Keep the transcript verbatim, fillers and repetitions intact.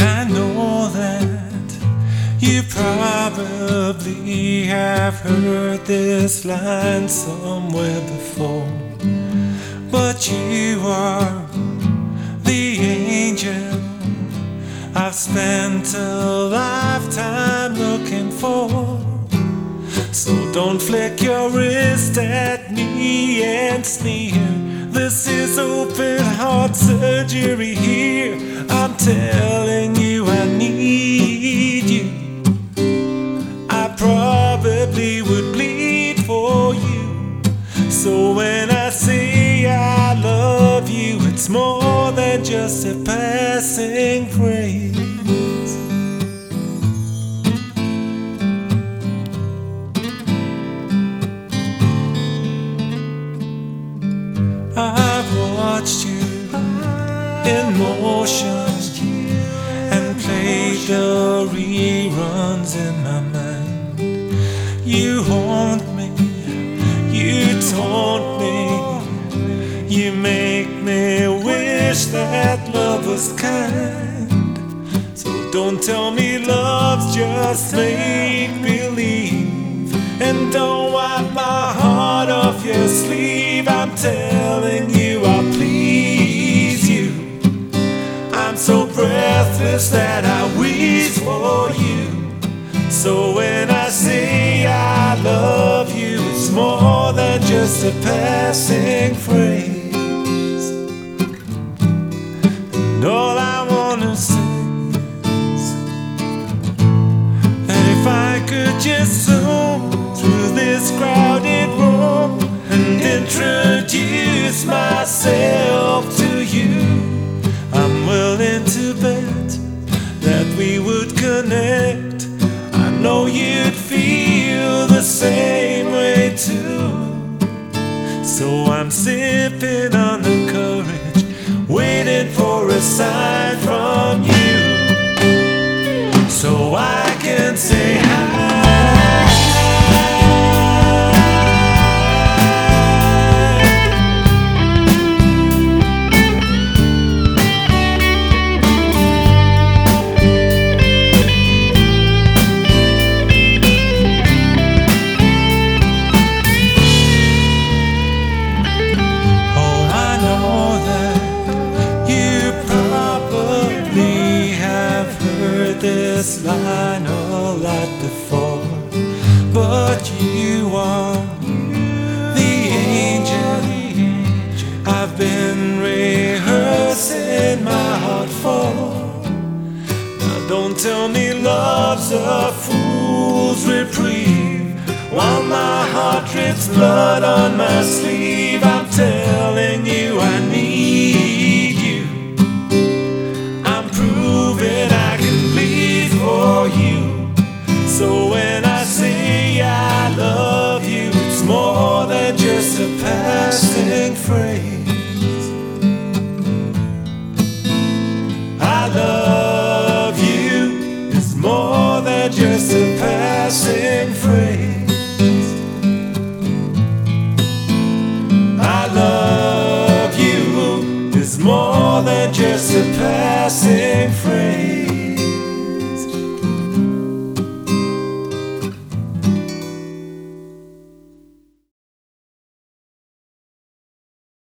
I know that you probably have heard this line somewhere before, but you are the angel I've spent a lifetime looking for. So don't flick your wrist at me and sneer. This is open heart surgery here. I'm telling you I need you. I probably would bleed for you. So when I say I love you, it's more than just a passing phrase. I've watched you in motion and played the reruns in my mind. You haunt me, you taunt me, you make me wish that love was kind. So don't tell me love's just make-believe, and don't wipe my heart off your sleeve. I'm telling you I'll please you. I'm so breathless that I wheeze for you. So when I say I love you, it's more than just a passing phrase. And all I wanna say is that if I could just zoom through this crowded room and introduce myself to you, I'm willing to bet that we would connect. I know you'd feel the same way too. So I'm sipping on the courage, waiting for a sign from you, so I can say hi. This line a lot before, but you are the angel I've been rehearsing my heart for. Now don't tell me love's a fool's reprieve while my heart drips blood on my sleeve. I'm telling you I need you. I'm proving I can bleed for you. So when I say I love you, it's more than just a passing phrase. I love you is more than just a passing phrase. I love you is more than just a passing phrase.